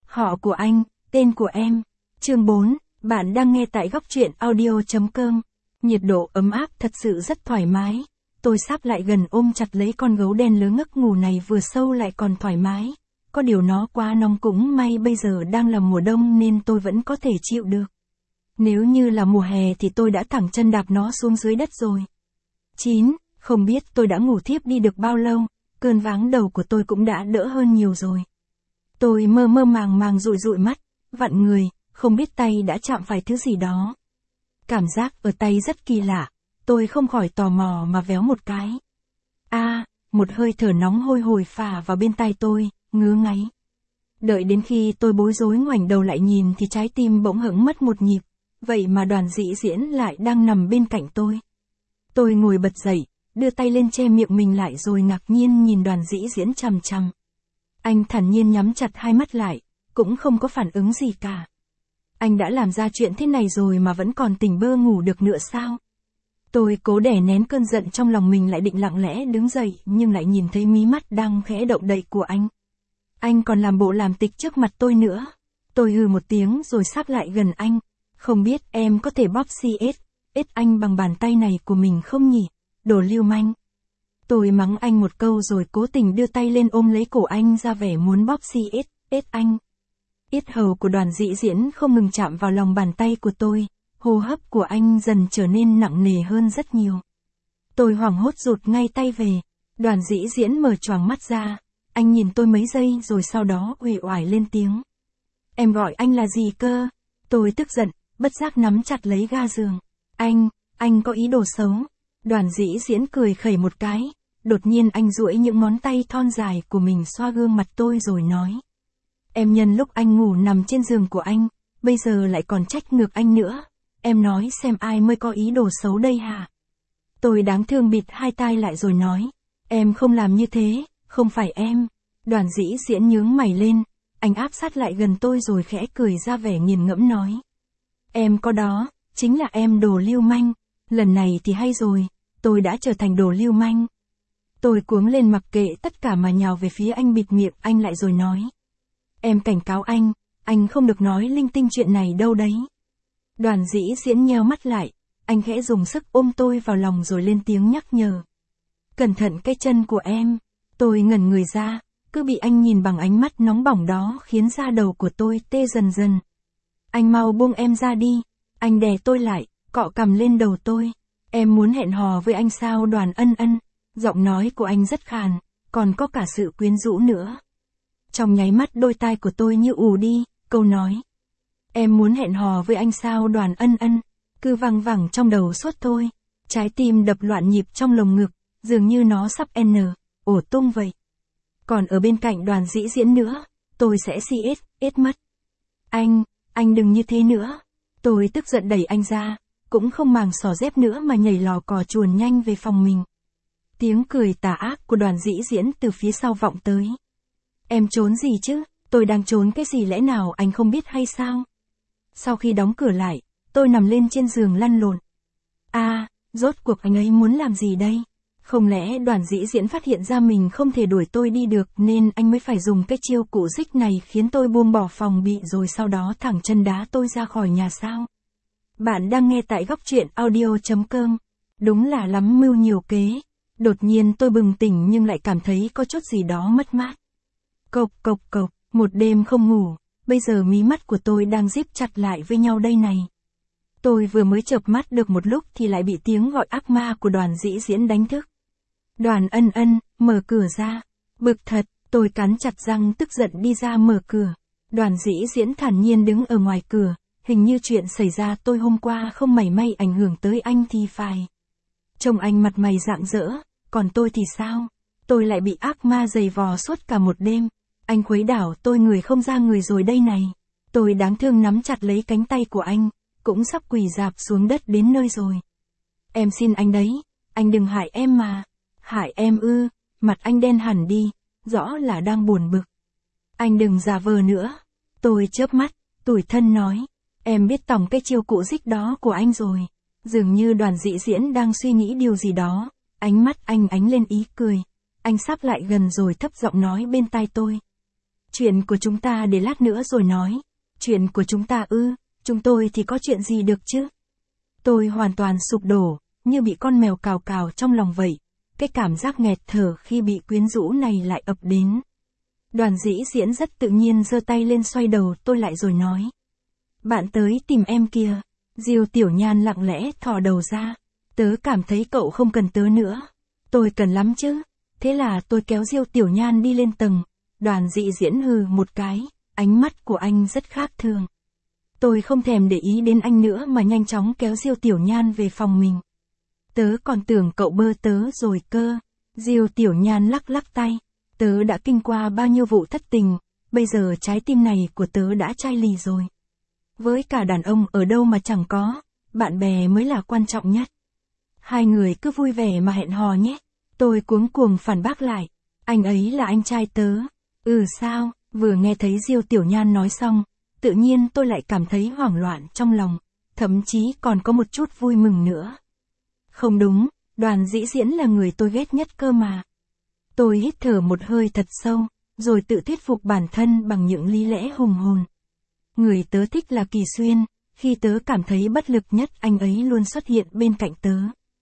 Họ của anh, tên của em. Chương 4, bạn đang nghe tại góc truyện audio.com. Nhiệt độ ấm áp thật sự rất thoải mái. Tôi sáp lại gần ôm chặt lấy con gấu đen lớn ngất ngủ này, vừa sâu lại còn thoải mái. Có điều nó quá nóng, cũng may bây giờ đang là mùa đông nên tôi vẫn có thể chịu được. Nếu như là mùa hè thì tôi đã thẳng chân đạp nó xuống dưới đất rồi. 9. Không biết tôi đã ngủ thiếp đi được bao lâu, cơn váng đầu của tôi cũng đã đỡ hơn nhiều rồi. Tôi mơ mơ màng màng dụi dụi mắt, vặn người, không biết tay đã chạm phải thứ gì đó. Cảm giác ở tay rất kỳ lạ, tôi không khỏi tò mò mà véo một cái. Một hơi thở nóng hôi hổi phả vào bên tai tôi, ngứa ngáy. Đợi đến khi tôi bối rối ngoảnh đầu lại nhìn thì trái tim bỗng hững mất một nhịp, vậy mà Đoàn Dĩ Diễn lại đang nằm bên cạnh tôi. Tôi ngồi bật dậy, đưa tay lên che miệng mình lại rồi ngạc nhiên nhìn Đoàn Dĩ Diễn chằm chằm. Anh thản nhiên nhắm chặt hai mắt lại, cũng không có phản ứng gì cả. Anh đã làm ra chuyện thế này rồi mà vẫn còn tỉnh bơ ngủ được nữa sao? Tôi cố đè nén cơn giận trong lòng mình, lại định lặng lẽ đứng dậy nhưng lại nhìn thấy mí mắt đang khẽ động đậy của anh. Anh còn làm bộ làm tịch trước mặt tôi nữa. Tôi hừ một tiếng rồi sáp lại gần anh. Không biết em có thể bóp CS anh bằng bàn tay này của mình không nhỉ? Đồ lưu manh. Tôi mắng anh một câu rồi cố tình đưa tay lên ôm lấy cổ anh, ra vẻ muốn bóp CS anh. Yết hầu của Đoàn Dĩ Diễn không ngừng chạm vào lòng bàn tay của tôi, hô hấp của anh dần trở nên nặng nề hơn rất nhiều. Tôi hoảng hốt rụt ngay tay về. Đoàn Dĩ Diễn mở choàng mắt ra, anh nhìn tôi mấy giây rồi sau đó uể oải lên tiếng. Em gọi anh là gì cơ? Tôi tức giận, bất giác nắm chặt lấy ga giường. Anh có ý đồ xấu. Đoàn Dĩ Diễn cười khẩy một cái, đột nhiên anh duỗi những ngón tay thon dài của mình xoa gương mặt tôi rồi nói. Em nhân lúc anh ngủ nằm trên giường của anh, bây giờ lại còn trách ngược anh nữa. Em nói xem ai mới có ý đồ xấu đây hả? Tôi đáng thương bịt hai tai lại rồi nói. Em không làm như thế, không phải em. Đoàn Dĩ Diễn nhướng mày lên, anh áp sát lại gần tôi rồi khẽ cười ra vẻ nghiền ngẫm nói. Em có đó, chính là em đồ lưu manh. Lần này thì hay rồi, tôi đã trở thành đồ lưu manh. Tôi cuống lên mặc kệ tất cả mà nhào về phía anh, bịt miệng anh lại rồi nói. Em cảnh cáo anh không được nói linh tinh chuyện này đâu đấy. Đoàn Dĩ Diễn nheo mắt lại, anh khẽ dùng sức ôm tôi vào lòng rồi lên tiếng nhắc nhở. Cẩn thận cái chân của em. Tôi ngẩn người ra, cứ bị anh nhìn bằng ánh mắt nóng bỏng đó khiến da đầu của tôi tê dần dần. Anh mau buông em ra đi. Anh đè tôi lại, cọ cằm lên đầu tôi. Em muốn hẹn hò với anh sao Đoàn Ân Ân? Giọng nói của anh rất khàn, còn có cả sự quyến rũ nữa. Trong nháy mắt đôi tai của tôi như ù đi, câu nói. Em muốn hẹn hò với anh sao Đoàn Ân Ân? Cứ văng vẳng trong đầu suốt thôi. Trái tim đập loạn nhịp trong lồng ngực, dường như nó sắp ổ tung vậy. Còn ở bên cạnh Đoàn Dĩ Diễn nữa, tôi sẽ CS mất. Anh đừng như thế nữa. Tôi tức giận đẩy anh ra, cũng không màng xỏ dép nữa mà nhảy lò cò chuồn nhanh về phòng mình. Tiếng cười tà ác của Đoàn Dĩ Diễn từ phía sau vọng tới. Em trốn gì chứ? Tôi đang trốn cái gì, lẽ nào anh không biết hay sao? Sau khi đóng cửa lại, tôi nằm lên trên giường lăn lộn. Rốt cuộc anh ấy muốn làm gì đây? Không lẽ Đoàn Dĩ Diễn phát hiện ra mình không thể đuổi tôi đi được nên anh mới phải dùng cái chiêu cụ dích này khiến tôi buông bỏ phòng bị rồi sau đó thẳng chân đá tôi ra khỏi nhà sao? Bạn đang nghe tại góc truyện audio.com. Đúng là lắm mưu nhiều kế. Đột nhiên tôi bừng tỉnh nhưng lại cảm thấy có chút gì đó mất mát. Cộc, một đêm không ngủ, bây giờ mí mắt của tôi đang díp chặt lại với nhau đây này. Tôi vừa mới chợp mắt được một lúc thì lại bị tiếng gọi ác ma của Đoàn Dĩ Diễn đánh thức. Đoàn Ân Ân, mở cửa ra. Bực thật, tôi cắn chặt răng tức giận đi ra mở cửa. Đoàn Dĩ Diễn thản nhiên đứng ở ngoài cửa, hình như chuyện xảy ra tôi hôm qua không mảy may ảnh hưởng tới anh thì phải. Trông anh mặt mày rạng rỡ, còn tôi thì sao? Tôi lại bị ác ma giày vò suốt cả một đêm. Anh khuấy đảo tôi người không ra người rồi đây này. Tôi đáng thương nắm chặt lấy cánh tay của anh, cũng sắp quỳ rạp xuống đất đến nơi rồi. Em xin anh đấy, anh đừng hại em mà. Hại em ư? Mặt anh đen hẳn đi, rõ là đang buồn bực. Anh đừng giả vờ nữa. Tôi chớp mắt, tủi thân nói. Em biết tòng cái chiêu cụ dích đó của anh rồi. Dường như Đoàn Dĩ Diễn đang suy nghĩ điều gì đó, ánh mắt anh ánh lên ý cười. Anh sắp lại gần rồi thấp giọng nói bên tai tôi. Chuyện của chúng ta để lát nữa rồi nói. Chuyện của chúng ta ư, chúng tôi thì có chuyện gì được chứ? Tôi hoàn toàn sụp đổ, như bị con mèo cào cào trong lòng vậy. Cái cảm giác nghẹt thở khi bị quyến rũ này lại ập đến. Đoàn Dĩ Diễn rất tự nhiên giơ tay lên xoay đầu tôi lại rồi nói. Bạn tới tìm em kìa. Diêu Tiểu Nhan lặng lẽ thò đầu ra. Tớ cảm thấy cậu không cần tớ nữa. Tôi cần lắm chứ. Thế là tôi kéo Diêu Tiểu Nhan đi lên tầng. Đoàn Dĩ Diễn hừ một cái, ánh mắt của anh rất khác thường. Tôi không thèm để ý đến anh nữa mà nhanh chóng kéo Diêu Tiểu Nhan về phòng mình. Tớ còn tưởng cậu bơ tớ rồi cơ. Diêu Tiểu Nhan lắc lắc tay. Tớ đã kinh qua bao nhiêu vụ thất tình, bây giờ trái tim này của tớ đã chai lì rồi. Với cả đàn ông ở đâu mà chẳng có, bạn bè mới là quan trọng nhất. Hai người cứ vui vẻ mà hẹn hò nhé. Tôi cuống cuồng phản bác lại. Anh ấy là anh trai tớ. Ừ sao, vừa nghe thấy Diêu Tiểu Nhan nói xong, tự nhiên tôi lại cảm thấy hoảng loạn trong lòng, thậm chí còn có một chút vui mừng nữa. Không đúng, Đoàn Dĩ Diễn là người tôi ghét nhất cơ mà. Tôi hít thở một hơi thật sâu, rồi tự thuyết phục bản thân bằng những lý lẽ hùng hồn. Người tớ thích là Kỳ Xuyên, khi tớ cảm thấy bất lực nhất anh ấy luôn xuất hiện bên cạnh tớ.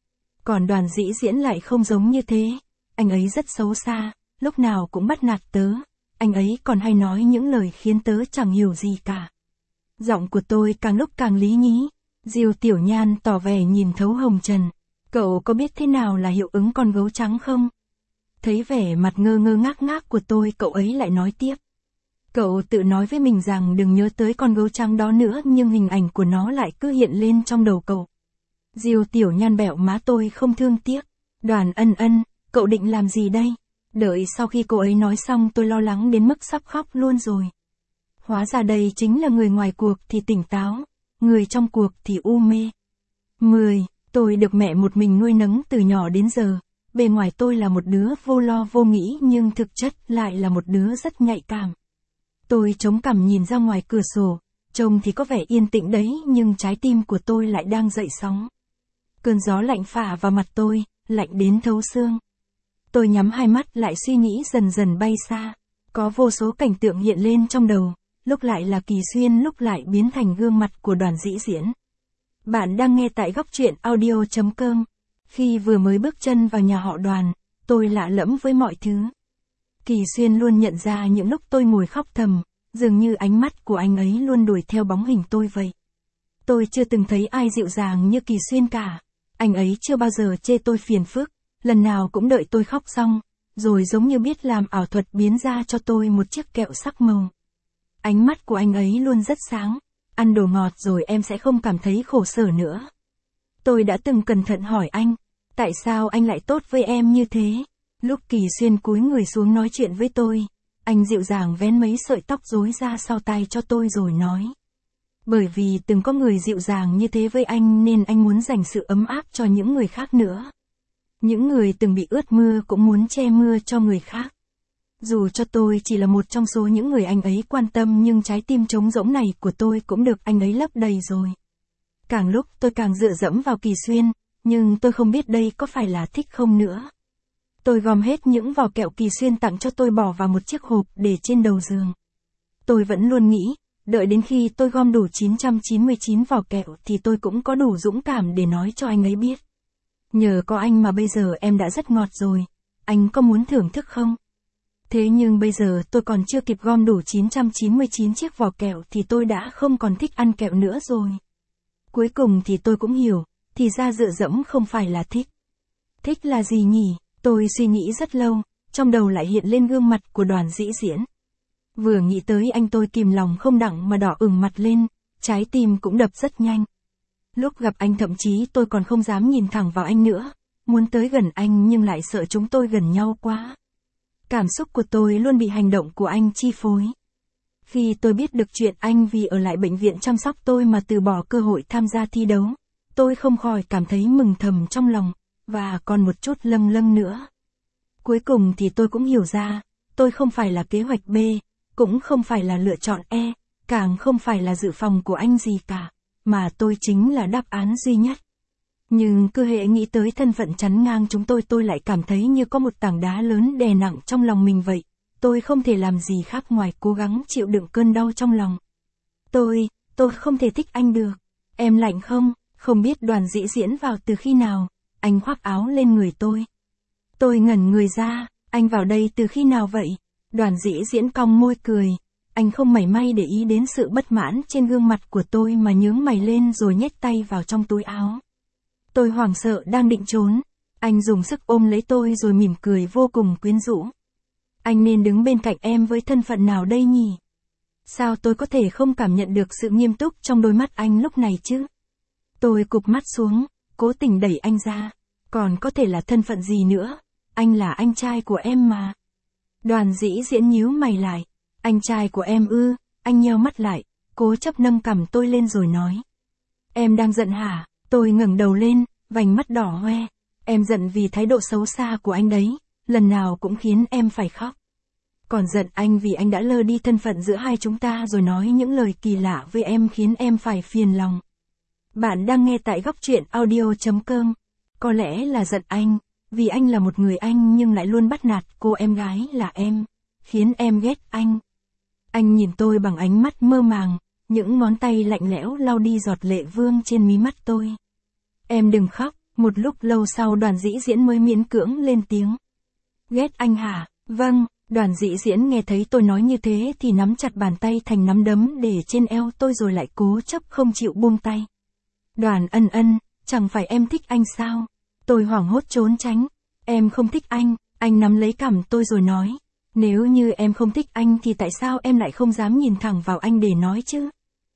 Còn Đoàn Dĩ Diễn lại không giống như thế, anh ấy rất xấu xa, lúc nào cũng bắt nạt tớ, anh ấy còn hay nói những lời khiến tớ chẳng hiểu gì cả. Giọng của tôi càng lúc càng lý nhí. Diêu Tiểu Nhan tỏ vẻ nhìn thấu hồng trần. Cậu có biết thế nào là hiệu ứng con gấu trắng không? Thấy vẻ mặt ngơ ngơ ngác ngác của tôi, cậu ấy lại nói tiếp. Cậu tự nói với mình rằng đừng nhớ tới con gấu trắng đó nữa, nhưng hình ảnh của nó lại cứ hiện lên trong đầu cậu. Diêu Tiểu Nhan bẹo má tôi không thương tiếc. Đoàn Ân Ân, cậu định làm gì đây? Đợi sau khi cô ấy nói xong tôi lo lắng đến mức sắp khóc luôn rồi. Hóa ra đây chính là người ngoài cuộc thì tỉnh táo, người trong cuộc thì u mê. 10. Tôi được mẹ một mình nuôi nấng từ nhỏ đến giờ. Bề ngoài tôi là một đứa vô lo vô nghĩ nhưng thực chất lại là một đứa rất nhạy cảm. Tôi chống cằm nhìn ra ngoài cửa sổ, trông thì có vẻ yên tĩnh đấy nhưng trái tim của tôi lại đang dậy sóng. Cơn gió lạnh phả vào mặt tôi, lạnh đến thấu xương. Tôi nhắm hai mắt lại suy nghĩ dần dần bay xa. Có vô số cảnh tượng hiện lên trong đầu, lúc lại là Kỳ Xuyên lúc lại biến thành gương mặt của Đoàn Dĩ Diễn. Bạn đang nghe tại góc truyện audio.com. Khi vừa mới bước chân vào nhà họ Đoàn, tôi lạ lẫm với mọi thứ. Kỳ Xuyên luôn nhận ra những lúc tôi ngồi khóc thầm, dường như ánh mắt của anh ấy luôn đuổi theo bóng hình tôi vậy. Tôi chưa từng thấy ai dịu dàng như Kỳ Xuyên cả. Anh ấy chưa bao giờ chê tôi phiền phức, lần nào cũng đợi tôi khóc xong, rồi giống như biết làm ảo thuật biến ra cho tôi một chiếc kẹo sắc màu. Ánh mắt của anh ấy luôn rất sáng, ăn đồ ngọt rồi em sẽ không cảm thấy khổ sở nữa. Tôi đã từng cẩn thận hỏi anh, tại sao anh lại tốt với em như thế? Lúc Kỳ Xuyên cúi người xuống nói chuyện với tôi, anh dịu dàng vén mấy sợi tóc rối ra sau tai cho tôi rồi nói. Bởi vì từng có người dịu dàng như thế với anh nên anh muốn dành sự ấm áp cho những người khác nữa. Những người từng bị ướt mưa cũng muốn che mưa cho người khác. Dù cho tôi chỉ là một trong số những người anh ấy quan tâm nhưng trái tim trống rỗng này của tôi cũng được anh ấy lấp đầy rồi. Càng lúc tôi càng dựa dẫm vào Kỳ Xuyên, nhưng tôi không biết đây có phải là thích không nữa. Tôi gom hết những vỏ kẹo Kỳ Xuyên tặng cho tôi bỏ vào một chiếc hộp để trên đầu giường. Tôi vẫn luôn nghĩ, đợi đến khi tôi gom đủ 999 vỏ kẹo thì tôi cũng có đủ dũng cảm để nói cho anh ấy biết. Nhờ có anh mà bây giờ em đã rất ngọt rồi, anh có muốn thưởng thức không? Thế nhưng bây giờ tôi còn chưa kịp gom đủ 999 chiếc vỏ kẹo thì tôi đã không còn thích ăn kẹo nữa rồi. Cuối cùng thì tôi cũng hiểu, thì ra dựa dẫm không phải là thích. Thích là gì nhỉ? Tôi suy nghĩ rất lâu, trong đầu lại hiện lên gương mặt của Đoàn Dĩ Diễn. Vừa nghĩ tới anh tôi kìm lòng không đặng mà đỏ ửng mặt lên, trái tim cũng đập rất nhanh. Lúc gặp anh thậm chí tôi còn không dám nhìn thẳng vào anh nữa, muốn tới gần anh nhưng lại sợ chúng tôi gần nhau quá. Cảm xúc của tôi luôn bị hành động của anh chi phối. Khi tôi biết được chuyện anh vì ở lại bệnh viện chăm sóc tôi mà từ bỏ cơ hội tham gia thi đấu, tôi không khỏi cảm thấy mừng thầm trong lòng, và còn một chút lâng lâng nữa. Cuối cùng thì tôi cũng hiểu ra, tôi không phải là kế hoạch B, cũng không phải là lựa chọn E, càng không phải là dự phòng của anh gì cả, mà tôi chính là đáp án duy nhất. Nhưng cứ hễ nghĩ tới thân phận chắn ngang chúng tôi lại cảm thấy như có một tảng đá lớn đè nặng trong lòng mình vậy, tôi không thể làm gì khác ngoài cố gắng chịu đựng cơn đau trong lòng. Tôi không thể thích anh được. Em lạnh không? Không biết Đoàn Dĩ Diễn vào từ khi nào, anh khoác áo lên người tôi. Tôi ngẩn người ra, anh vào đây từ khi nào vậy? Đoàn Dĩ Diễn cong môi cười, anh không mảy may để ý đến sự bất mãn trên gương mặt của tôi mà nhướng mày lên rồi nhét tay vào trong túi áo. Tôi hoảng sợ đang định trốn, anh dùng sức ôm lấy tôi rồi mỉm cười vô cùng quyến rũ. Anh nên đứng bên cạnh em với thân phận nào đây nhỉ? Sao tôi có thể không cảm nhận được sự nghiêm túc trong đôi mắt anh lúc này chứ? Tôi cụp mắt xuống, cố tình đẩy anh ra. Còn có thể là thân phận gì nữa? Anh là anh trai của em mà. Đoàn Dĩ Diễn nhíu mày lại. Anh trai của em ư? Anh nheo mắt lại, cố chấp nâng cằm tôi lên rồi nói. Em đang giận hả? Tôi ngẩng đầu lên, vành mắt đỏ hoe. Em giận vì thái độ xấu xa của anh đấy, lần nào cũng khiến em phải khóc. Còn giận anh vì anh đã lơ đi thân phận giữa hai chúng ta rồi nói những lời kỳ lạ với em khiến em phải phiền lòng. Bạn đang nghe tại góc truyện audio.com. Có lẽ là giận anh, vì anh là một người anh nhưng lại luôn bắt nạt cô em gái là em, khiến em ghét anh. Anh nhìn tôi bằng ánh mắt mơ màng, những ngón tay lạnh lẽo lau đi giọt lệ vương trên mí mắt tôi. Em đừng khóc, một lúc lâu sau Đoàn Dĩ Diễn mới miễn cưỡng lên tiếng. Ghét anh hả? Vâng. Đoàn Dĩ Diễn nghe thấy tôi nói như thế thì nắm chặt bàn tay thành nắm đấm để trên eo tôi rồi lại cố chấp không chịu buông tay. Đoàn Ân Ân, chẳng phải em thích anh sao? Tôi hoảng hốt trốn tránh. Em không thích anh nắm lấy cằm tôi rồi nói. Nếu như em không thích anh thì tại sao em lại không dám nhìn thẳng vào anh để nói chứ?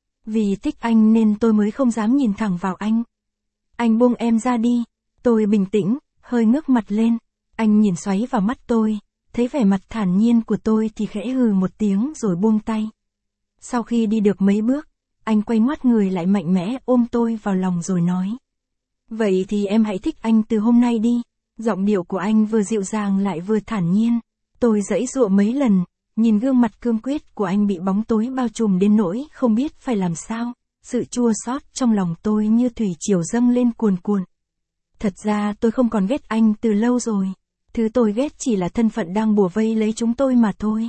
Vì thích anh nên tôi mới không dám nhìn thẳng vào anh. Anh buông em ra đi. Tôi bình tĩnh, hơi ngước mặt lên. Anh nhìn xoáy vào mắt tôi. Thấy vẻ mặt thản nhiên của tôi thì khẽ hừ một tiếng rồi buông tay. Sau khi đi được mấy bước, anh quay ngoắt người lại mạnh mẽ ôm tôi vào lòng rồi nói. Vậy thì em hãy thích anh từ hôm nay đi. Giọng điệu của anh vừa dịu dàng lại vừa thản nhiên. Tôi giãy giụa mấy lần, nhìn gương mặt cương quyết của anh bị bóng tối bao trùm đến nỗi không biết phải làm sao. Sự chua xót trong lòng tôi như thủy triều dâng lên cuồn cuộn. Thật ra tôi không còn ghét anh từ lâu rồi. Thứ tôi ghét chỉ là thân phận đang bủa vây lấy chúng tôi mà thôi.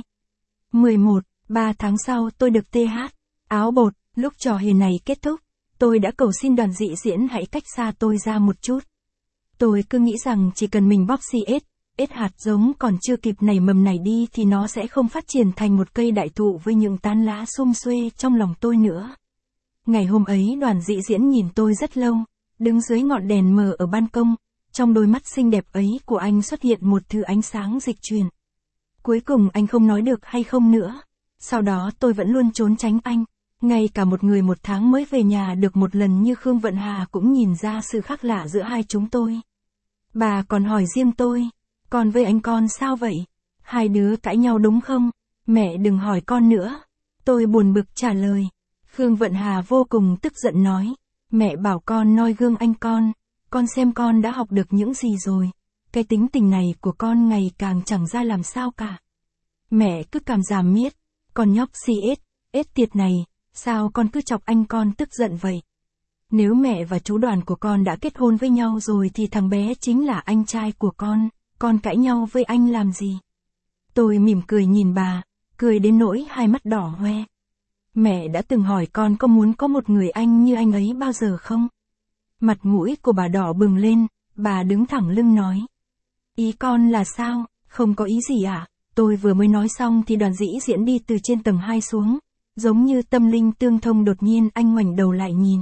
3 tháng sau tôi được TH, áo bột, lúc trò hề này kết thúc, tôi đã cầu xin Đoàn Dĩ Diễn hãy cách xa tôi ra một chút. Tôi cứ nghĩ rằng chỉ cần mình bóp ếch hạt giống còn chưa kịp nảy mầm này đi thì nó sẽ không phát triển thành một cây đại thụ với những tán lá sum xuê trong lòng tôi nữa. Ngày hôm ấy Đoàn Dĩ Diễn nhìn tôi rất lâu, đứng dưới ngọn đèn mờ ở ban công. Trong đôi mắt xinh đẹp ấy của anh xuất hiện một thứ ánh sáng dịch chuyển. Cuối cùng anh không nói được hay không nữa. Sau đó tôi vẫn luôn trốn tránh anh. Ngay cả một người 1 tháng mới về nhà được một lần như Khương Vận Hà cũng nhìn ra sự khác lạ giữa hai chúng tôi. Bà còn hỏi riêng tôi, con với anh con sao vậy? Hai đứa cãi nhau đúng không? Mẹ đừng hỏi con nữa. Tôi buồn bực trả lời. Khương Vận Hà vô cùng tức giận nói. Mẹ bảo con noi gương anh con xem con đã học được những gì rồi. Cái tính tình này của con ngày càng chẳng ra làm sao cả. Mẹ cứ cảm giảm miết. Con nhóc ếch tiệt này, sao con cứ chọc anh con tức giận vậy? Nếu mẹ và chú Đoàn của con đã kết hôn với nhau rồi thì thằng bé chính là anh trai của con cãi nhau với anh làm gì? Tôi mỉm cười nhìn bà, cười đến nỗi hai mắt đỏ hoe. Mẹ đã từng hỏi con có muốn có một người anh như anh ấy bao giờ không? Mặt mũi của bà đỏ bừng lên, bà đứng thẳng lưng nói. Ý con là sao? Không có ý gì à? Tôi vừa mới nói xong thì Đoàn Dĩ Diễn đi từ trên tầng 2 xuống. Giống như tâm linh tương thông đột nhiên anh ngoảnh đầu lại nhìn.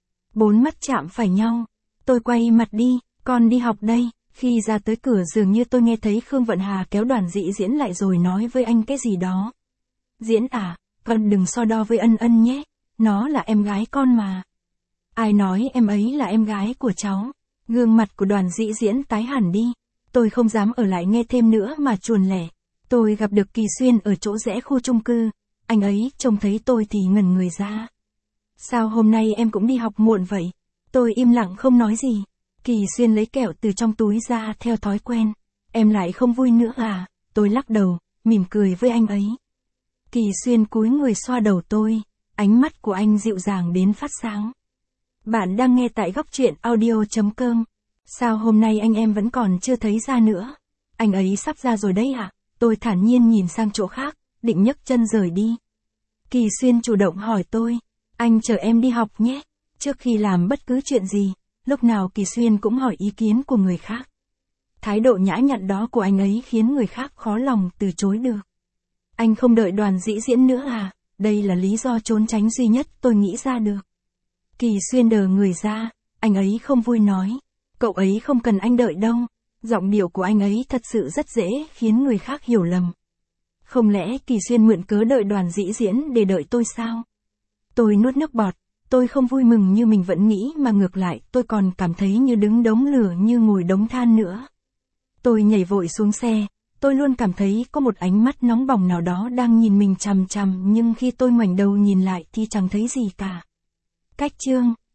4 mắt chạm phải nhau. Tôi quay mặt đi, con đi học đây. Khi ra tới cửa dường như tôi nghe thấy Khương Vận Hà kéo Đoàn Dĩ Diễn lại rồi nói với anh cái gì đó. Diễn à, con đừng so đo với Ân Ân nhé. Nó là em gái con mà. Ai nói em ấy là em gái của cháu? Gương mặt của Đoàn Dĩ Diễn tái hẳn đi. Tôi không dám ở lại nghe thêm nữa mà chuồn lẻ. Tôi gặp được Kỳ Xuyên ở chỗ rẽ khu chung cư. Anh ấy trông thấy tôi thì ngẩn người ra. Sao hôm nay em cũng đi học muộn vậy? Tôi im lặng không nói gì. Kỳ Xuyên lấy kẹo từ trong túi ra theo thói quen. Em lại không vui nữa à? Tôi lắc đầu, mỉm cười với anh ấy. Kỳ Xuyên cúi người xoa đầu tôi. Ánh mắt của anh dịu dàng đến phát sáng. Bạn đang nghe tại góc truyện audio.com. Sao hôm nay anh em vẫn còn chưa thấy ra nữa? Anh ấy sắp ra rồi đấy ạ. Tôi thản nhiên nhìn sang chỗ khác, định nhấc chân rời đi. Kỳ Xuyên chủ động hỏi tôi, anh chờ em đi học nhé. Trước khi làm bất cứ chuyện gì, lúc nào Kỳ Xuyên cũng hỏi ý kiến của người khác. Thái độ nhã nhặn đó của anh ấy khiến người khác khó lòng từ chối được. Anh không đợi Đoàn Dĩ Diễn nữa à? Đây là lý do trốn tránh duy nhất tôi nghĩ ra được. Kỳ Xuyên đờ người ra, anh ấy không vui nói. Cậu ấy không cần anh đợi đâu. Giọng điệu của anh ấy thật sự rất dễ khiến người khác hiểu lầm. Không lẽ Kỳ Xuyên mượn cớ đợi Đoàn Dĩ Diễn để đợi tôi sao? Tôi nuốt nước bọt, tôi không vui mừng như mình vẫn nghĩ mà ngược lại tôi còn cảm thấy như đứng đống lửa như ngồi đống than nữa. Tôi nhảy vội xuống xe, tôi luôn cảm thấy có một ánh mắt nóng bỏng nào đó đang nhìn mình chằm chằm nhưng khi tôi ngoảnh đầu nhìn lại thì chẳng thấy gì cả. Cách chương